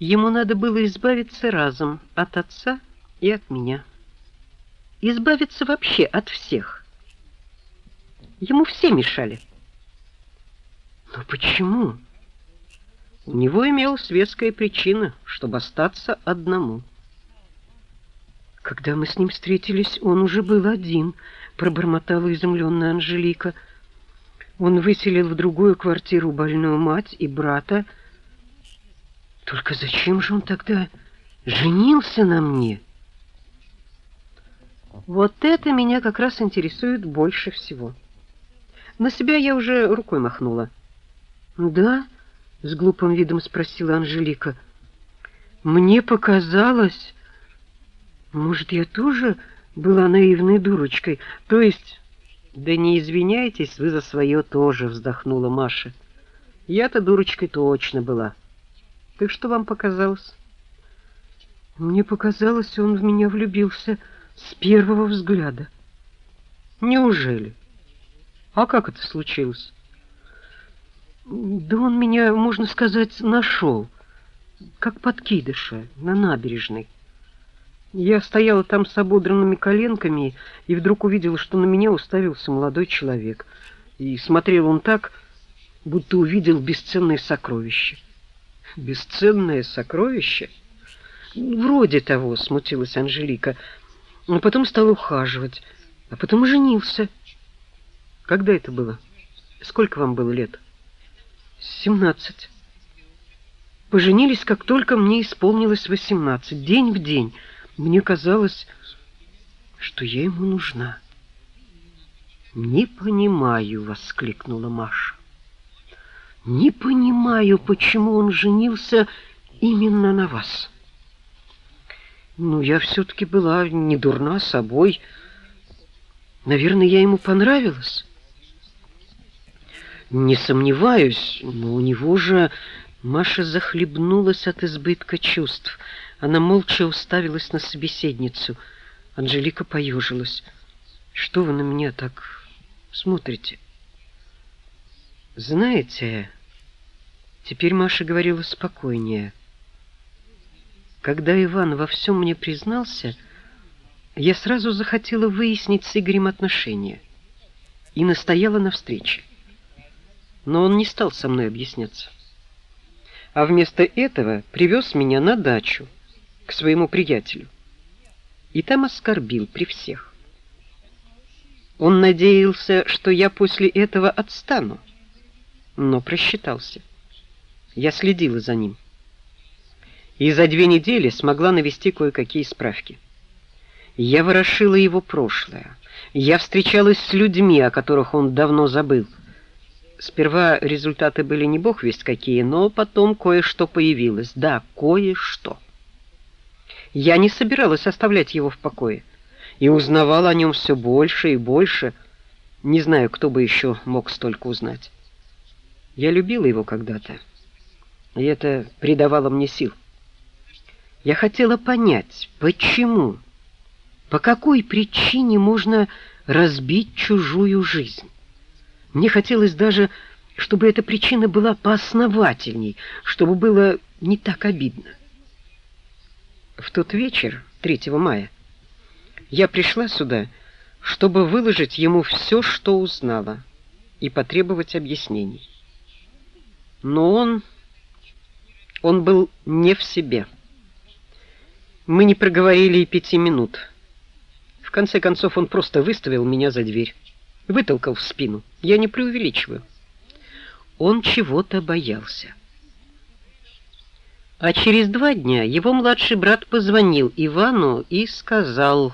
Ему надо было избавиться разом от отца и от меня. Избавиться вообще от всех. Ему все мешали. Но почему? У него имелась веская причина, чтобы остаться одному. Когда мы с ним встретились, он уже был один, пробормотала изумленная Анжелика. Он выселил в другую квартиру больную мать и брата. Только зачем же он тогда женился на мне? Вот это меня как раз интересует больше всего. На себя я уже рукой махнула. Да? С глупым видом спросила Анжелика. Мне показалось, может, я тоже была наивной дурочкой. То есть, да не извиняйтесь вы за свое тоже, вздохнула Маша. Я-то дурочкой точно была. Так что вам показалось? Мне показалось, он в меня влюбился с первого взгляда. Неужели? А как это случилось? Да он меня, можно сказать, нашел, как подкидыша на набережной. Я стояла там с ободранными коленками и вдруг увидела, что на меня уставился молодой человек. И смотрел он так, будто увидел бесценное сокровище. Бесценное сокровище? Вроде того, смутилась Анжелика. Но потом стал ухаживать, а потом женился. Когда это было? Сколько вам было лет? 17. Поженились, как только мне исполнилось 18, день в день. Мне казалось, что я ему нужна. «Не понимаю», — воскликнула Маша. «Не понимаю, почему он женился именно на вас». Ну, я все-таки была не дурна собой. Наверное, я ему понравилась. Не сомневаюсь, но у него же... Маша захлебнулась от избытка чувств. Она молча уставилась на собеседницу. Анжелика поежилась. Что вы на меня так смотрите? Знаете, теперь Маша говорила спокойнее. Когда Иван во всем мне признался, я сразу захотела выяснить с Игорем отношения и настояла на встрече. Но он не стал со мной объясняться. А вместо этого привез меня на дачу к своему приятелю. И там оскорбил при всех. Он надеялся, что я после этого отстану, но просчитался. Я следила за ним. И за 2 недели смогла навести кое-какие справки. Я ворошила его прошлое. Я встречалась с людьми, о которых он давно забыл. Сперва результаты были не бог весть какие, но потом кое-что появилось. Да, кое-что. Я не собиралась оставлять его в покое. И узнавала о нем все больше и больше. Не знаю, кто бы еще мог столько узнать. Я любила его когда-то. И это придавало мне сил. Я хотела понять, почему, по какой причине можно разбить чужую жизнь. Мне хотелось даже, чтобы эта причина была поосновательней, чтобы было не так обидно. В тот вечер, 3 мая, я пришла сюда, чтобы выложить ему все, что узнала, и потребовать объяснений. Но он был не в себе. Мы не проговорили и 5 минут. В конце концов, он просто выставил меня за дверь. Вытолкал в спину. Я не преувеличиваю. Он чего-то боялся. А через 2 дня его младший брат позвонил Ивану и сказал...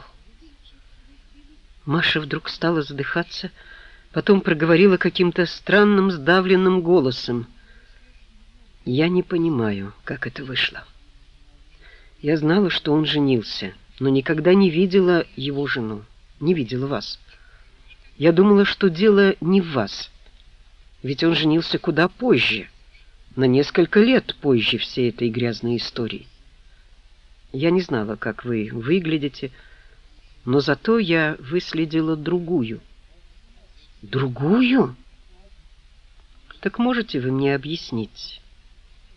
Маша вдруг стала задыхаться, потом проговорила каким-то странным сдавленным голосом. Я не понимаю, как это вышло. Я знала, что он женился, но никогда не видела его жену, не видела вас. Я думала, что дело не в вас, ведь он женился куда позже, на несколько лет позже всей этой грязной истории. Я не знала, как вы выглядите, но зато я выследила другую. Другую? Так можете вы мне объяснить,